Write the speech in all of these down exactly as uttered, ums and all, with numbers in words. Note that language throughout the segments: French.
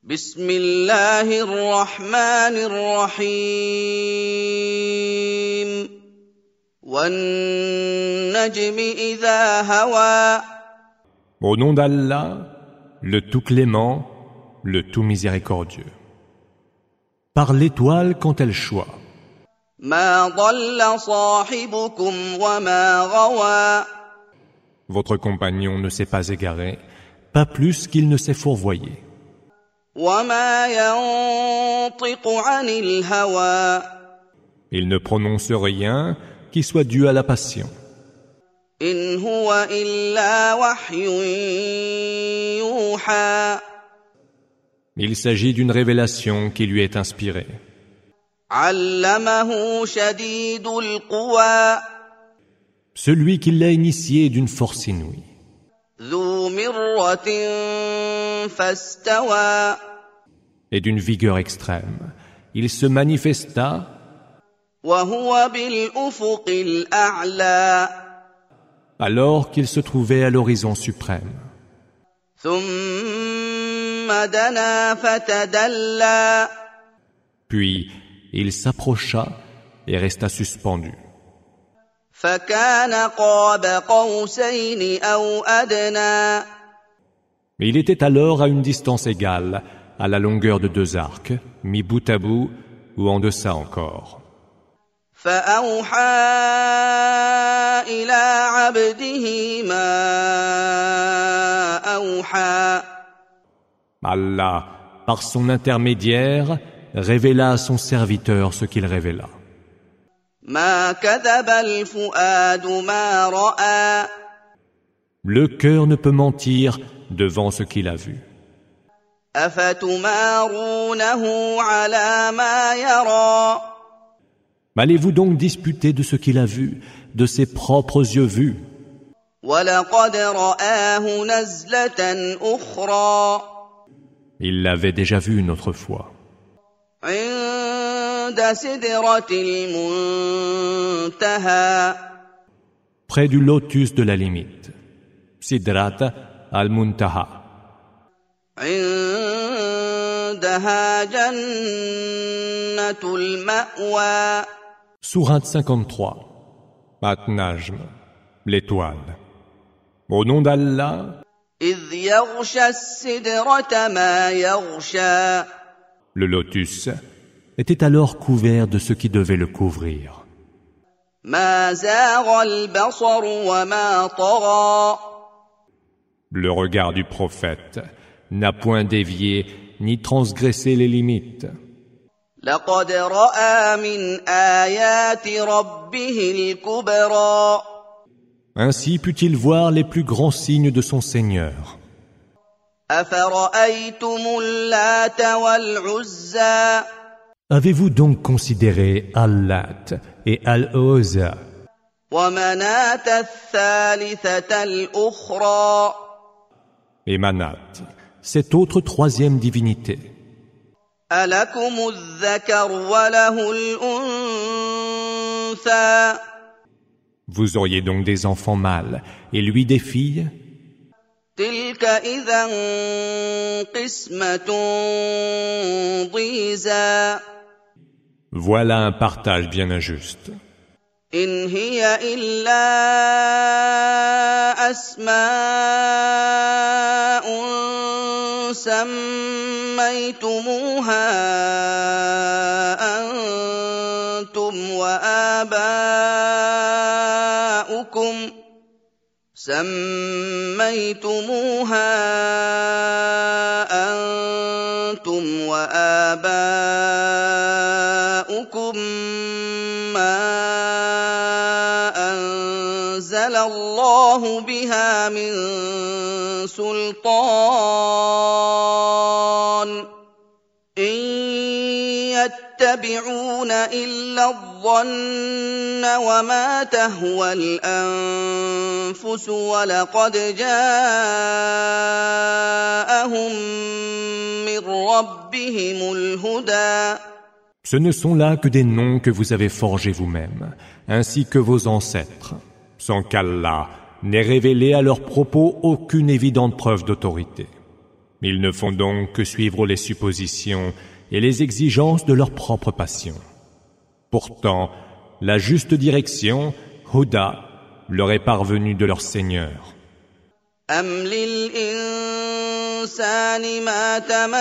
بسم الله الرحمن الرحيم والنجم إذا هوى. Au nom d'Allah, le tout clément, le tout miséricordieux. Par l'étoile quand elle choit. ما ضل صاحبكم وما غوى. Votre compagnon ne s'est pas égaré, pas plus qu'il ne s'est fourvoyé. وما ينطق عن الهوى. Il ne prononce rien qui soit dû à la passion. إن هو إلا وحي يوحى. Il s'agit d'une révélation qui lui est inspirée. علمه شديد القوى. Celui qui l'a initié d'une force inouïe. ذو مرة فاستوى. Et d'une vigueur extrême. Il se manifesta. وهو بالأفق الأعلى. Alors qu'il se trouvait à l'horizon suprême. ثم دنا فتدلى. Puis il s'approcha et resta suspendu. فكان قاب قوسين أو أدنى. Mais il était alors à une distance égale, à la longueur de deux arcs, mis bout à bout ou en deçà encore. فأوحى إلى عبده ما أوحى. Allah, par son intermédiaire, révéla à son serviteur ce qu'il révéla. ما كذب الفؤاد ما رأى. Le cœur ne peut mentir devant ce qu'il a vu. أفتمارونه على ما يرى. Allez-vous donc disputer de ce qu'il a vu, de ses propres yeux vus? ولقد رآه نزلة أخرى. Il l'avait déjà vu une autre fois. عند سدرة المنتهى. Près du lotus de la limite. Sidrat al-Muntaha. عندها جنة المأوى. Sourate cinquante-trois. At-Najm, l'étoile. Au nom d'Allah, إذ يغشى السدرة ما يغشى. le lotus était alors couvert de ce qui devait le couvrir. ما زاغ البصر وما طغى. Le regard du prophète n'a point dévié ni transgressé les limites. لقد رأى من آيات ربه الكبرى. Ainsi put-il voir les plus grands signes de son Seigneur. أفرأيتم اللات والعزى. Avez-vous donc considéré Al-Lat et Al-Uzza ومناة الثالثة الأخرى. et Manat, cette autre troisième divinité? ألكم الذكر وله الأنثى. Vous auriez donc des enfants mâles et lui des filles? تلك إذا قسمة ضيزى. Voilà un partage bien injuste. إن هي إلا أسماء سميتموها أنتم وآباؤكم سميتموها أنتم وآباؤكم ما أنزل الله بها من سلطان إن يتبعون إلا الظن وما تهوى الأنفس ولقد جاءهم من ربهم الهدى. Ce ne sont là que des noms que vous avez forgés vous-même, ainsi que vos ancêtres, sans qu'Allah n'ait révélé à leur propos aucune évidente preuve d'autorité. Ils ne font donc que suivre les suppositions et les exigences de leur propre passion. Pourtant, la juste direction, Huda, leur est parvenue de leur Seigneur. أَمْ لِلْإِنسَانِ مَا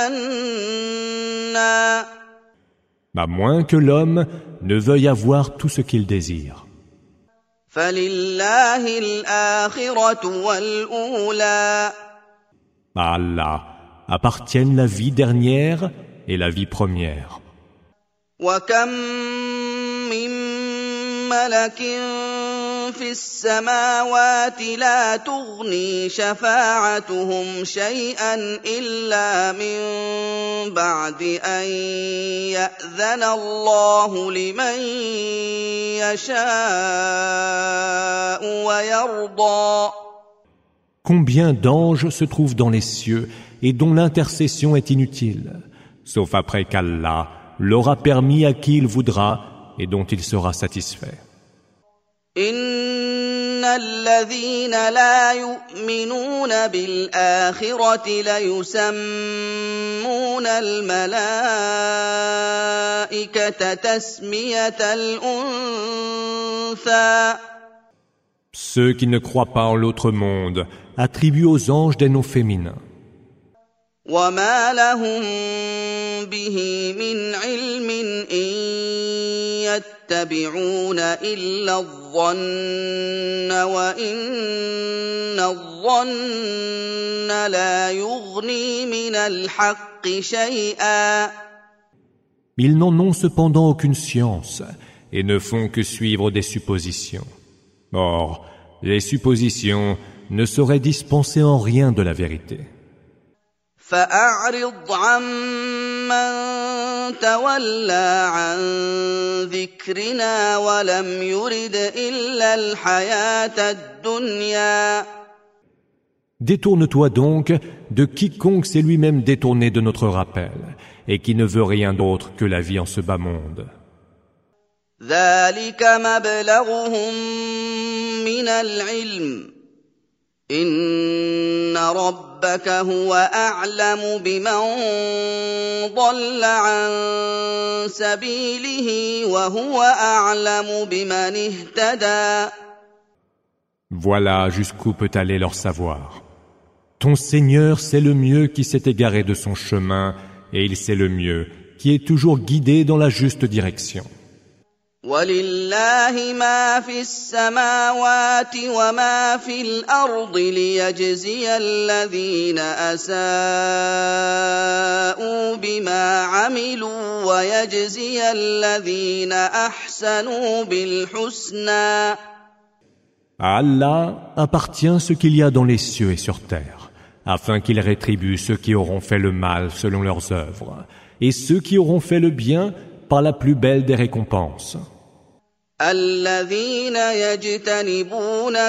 تَمَنَّى À moins que l'homme ne veuille avoir tout ce qu'il désire. فَلِلَّهِ الْآخِرَةُ وَالْأُولَى À Allah appartiennent la vie dernière et la vie première. وَكَمْ مِن مَّلَكٍ فِي السَّمَاوَاتِ لَا تُغْنِي شَفَاعَتُهُمْ شَيْئًا إِلَّا مِن بَعْدِ أَن يَأْذَنَ اللَّهُ لِمَن يَشَاءُ وَيَرْضَىٰ. Combien d'anges se trouvent dans les cieux et dont l'intercession est inutile, sauf après qu'Allah leur a permis à qui il voudra et dont il sera satisfait. إِنَّ الَّذِينَ لَا يُؤْمِنُونَ بِالْآخِرَةِ لَيُسَمُّونَ الْمَلَائِكَةَ تَسْمِيَةَ الْأُنثَىٰ. Ceux qui ne croient pas en l'autre monde attribuent aux anges des noms féminins. وَمَا لَهُم بِهِ مِنْ عِلْمٍ إِن يَتَّبِعُونَ إِلَّا الظَّنَّ وَإِنَّ الظَّنَّ لَا يُغْنِي مِنَ الْحَقِّ شَيْئًا. Ils n'en ont cependant aucune science et ne font que suivre des suppositions. Or, les suppositions ne sauraient dispenser en rien de la vérité. فَأَعْرِضْ عَمَّن تَوَلَّىٰ عَن ذِكْرِنَا وَلَمْ يُرِدْ إِلَّا الْحَيَاةَ الدُّنْيَا. Détourne-toi donc de quiconque s'est lui-même détourné de notre rappel et qui ne veut rien d'autre que la vie en ce bas monde. ذَلِكَ مَبْلَغُهُم مِّنَ الْعِلْمِ إِنَّ رَبَّكَ هُوَ أَعْلَمُ بِمَن ضَلَّ عَن سَبِيلِهِ وَهُوَ أَعْلَمُ بِمَنِ اهْتَدَىٰ. Voilà jusqu'où peut aller leur savoir. Ton Seigneur sait le mieux qui s'est égaré de son chemin et il sait le mieux qui est toujours guidé dans la juste direction. وَلِلَّهِ مَا فِي السَّمَاوَاتِ وَمَا فِي الْأَرْضِ لِيَجْزِيَ الَّذِينَ أَسَاءُوا بِمَا عَمِلُوا وَيَجْزِيَ الَّذِينَ أَحْسَنُوا بِالْحُسْنَى. À Allah appartient ce qu'il y a dans les cieux et sur terre, afin qu'il rétribue ceux qui auront fait le mal selon leurs œuvres, et ceux qui auront fait le bien par la plus belle des récompenses. الَّذِينَ يَجْتَنِبُونَ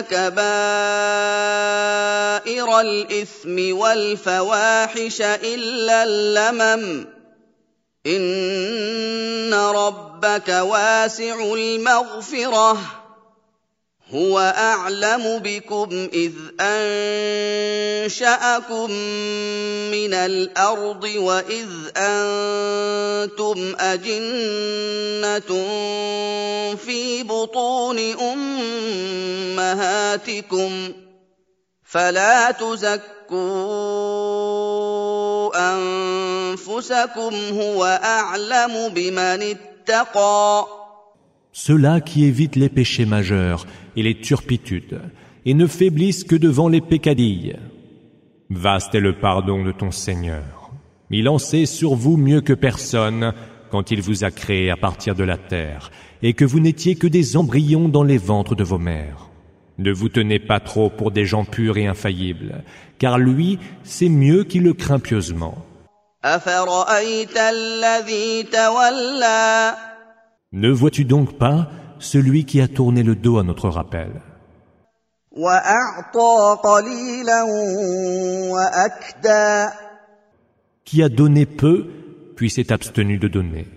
كَبَائِرَ الْإِثْمِ وَالْفَوَاحِشَ إِلَّا اللَّمَمَ إِنَّ رَبَّكَ وَاسِعُ الْمَغْفِرَةِ هُوَ أَعْلَمُ بِكُمْ إِذْ أَنشَأَكُم مِّنَ الْأَرْضِ وَإِذْ أَنتُمْ أَجِنَّةٌ فِي بُطُونِ أُمَّهَاتِكُمْ فَلَا تُزَكُّوا أَنفُسَكُمْ هُوَ أَعْلَمُ بِمَنِ اتَّقَىٰ. Ceux-là qui évitent les péchés majeurs et les turpitudes, et ne faiblissent que devant les peccadilles. Vaste est le pardon de ton Seigneur. Il en sait sur vous mieux que personne quand il vous a créé à partir de la terre, et que vous n'étiez que des embryons dans les ventres de vos mères. Ne vous tenez pas trop pour des gens purs et infaillibles, car lui, c'est mieux qui le craint pieusement. أَفَرَأَيْتَ الَّذِي تَوَلَّىٰ. Ne vois-tu donc pas celui qui a tourné le dos à notre rappel? وَأَعْطَىٰ قَلِيلًا وَأَكْدَىٰ. Qui a donné peu, puis s'est abstenu de donner.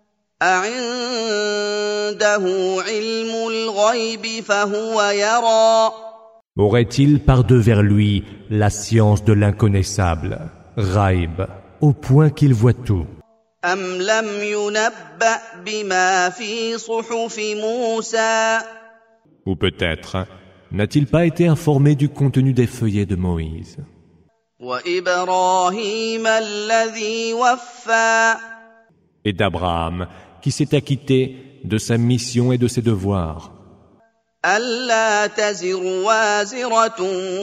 أَعِندَهُ عِلْمُ الْغَيْبِ فَهُوَ يَرَىٰ. Aurait-il par devers lui la science de l'inconnaissable? Ghaib, au point qu'il voit tout. أم لم ينبأ بما في صحف موسى Ou peut-être, n'a-t-il pas été informé du contenu des feuillets de Moïse وإبراهيم الذي وفى et d'Abraham, qui s'est acquitté de sa mission et de ses devoirs, ألا تزر وازرة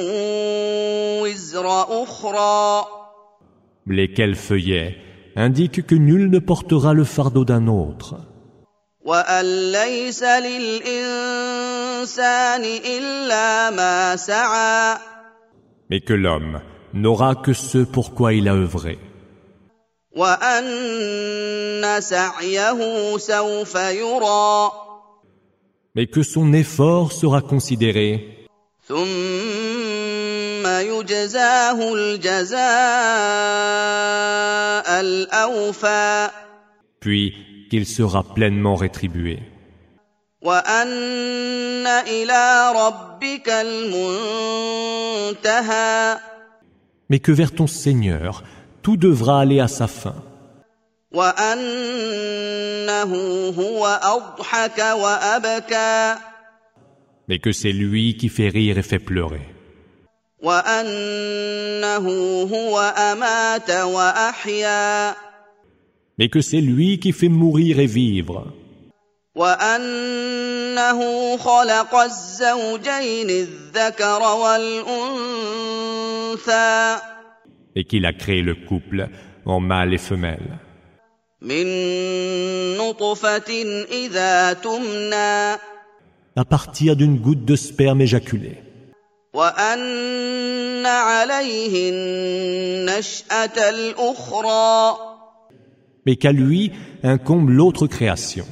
وزر أخرى lesquels feuillets indiquent que nul ne portera le fardeau d'un autre, وأن ليس للإنسان إلا ما سعى mais que l'homme n'aura que ce pour quoi il a œuvré, وأن سعيه سوف يرى mais que son effort sera considéré, ثم يجزاه الجزاء الأوفى puis qu'il sera pleinement rétribué, وأن إلى ربك المنتهى mais que vers ton Seigneur tout devra aller à sa fin, وأنه هو أضحك وأبكى mais que c'est lui qui fait rire et fait pleurer, وأنه هو أمات وأحيا mais que c'est lui qui fait mourir et vivre, وأنه خلق الزوجين الذكر والأنثى et qu'il a créé le couple en mâle et femelle, من نطفة إذا تمنى à partir d'une goutte de sperme éjaculé, وأن عليه النشأة الأخرى mais qu'à lui incombe l'autre création,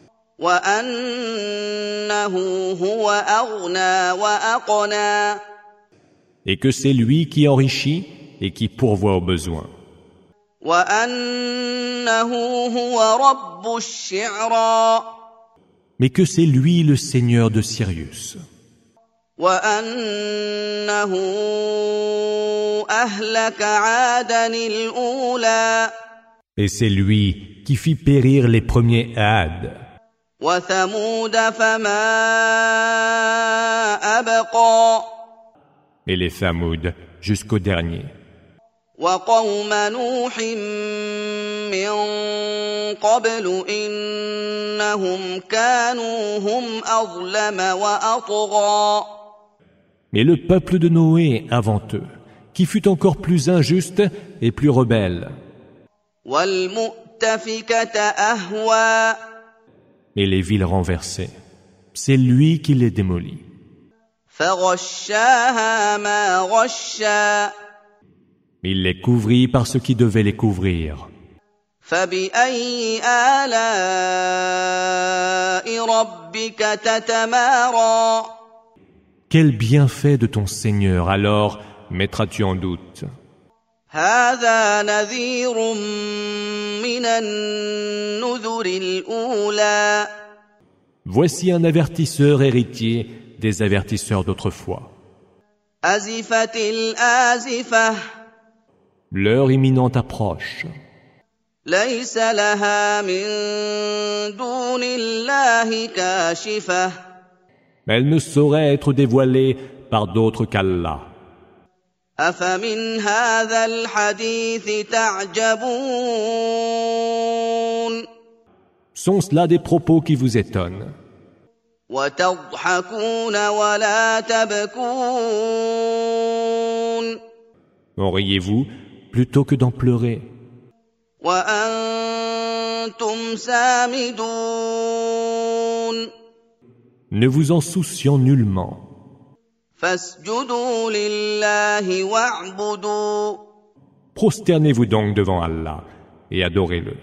وأنه هو أغنى وأقنى et que c'est lui qui enrichit et qui pourvoit aux besoins, وأنه هو رب الشعرى mais que c'est lui le Seigneur de Sirius, وأنه أهلك عادا الأولى et c'est lui qui fit périr les premiers Had, وثمود فما أبقى et les Thamoud jusqu'au dernier, وقوم نوح من قبل إنهم كانوا هم أظلم وأطغى mais le peuple de Noé avant eux, qui fut encore plus injuste et plus rebelle, والمؤتفكة أهوى et les villes renversées, c'est lui qui les démolit, فغشاها ما غشا il les couvrit par ce qui devait les couvrir. فبأي آلاء ربك تتمارى Quel bienfait de ton Seigneur alors mettras-tu en doute? هذا نذير من النذر الأولى Voici un avertisseur héritier des avertisseurs d'autrefois. أزفت الآزفة L'heure imminente approche. ليس لها من دون الله كاشفة Mais elle ne saurait être dévoilée par d'autres qu'Allah. أفمن هذا الحديث تعجبون Sont-ce là des propos qui vous étonnent? وتضحكون ولا تبكون En riez-vous plutôt que d'en pleurer? وأنتم سامدون Ne vous en souciant nullement. فاسجدوا لله واعبدوا Prosternez-vous donc devant Allah et adorez-le.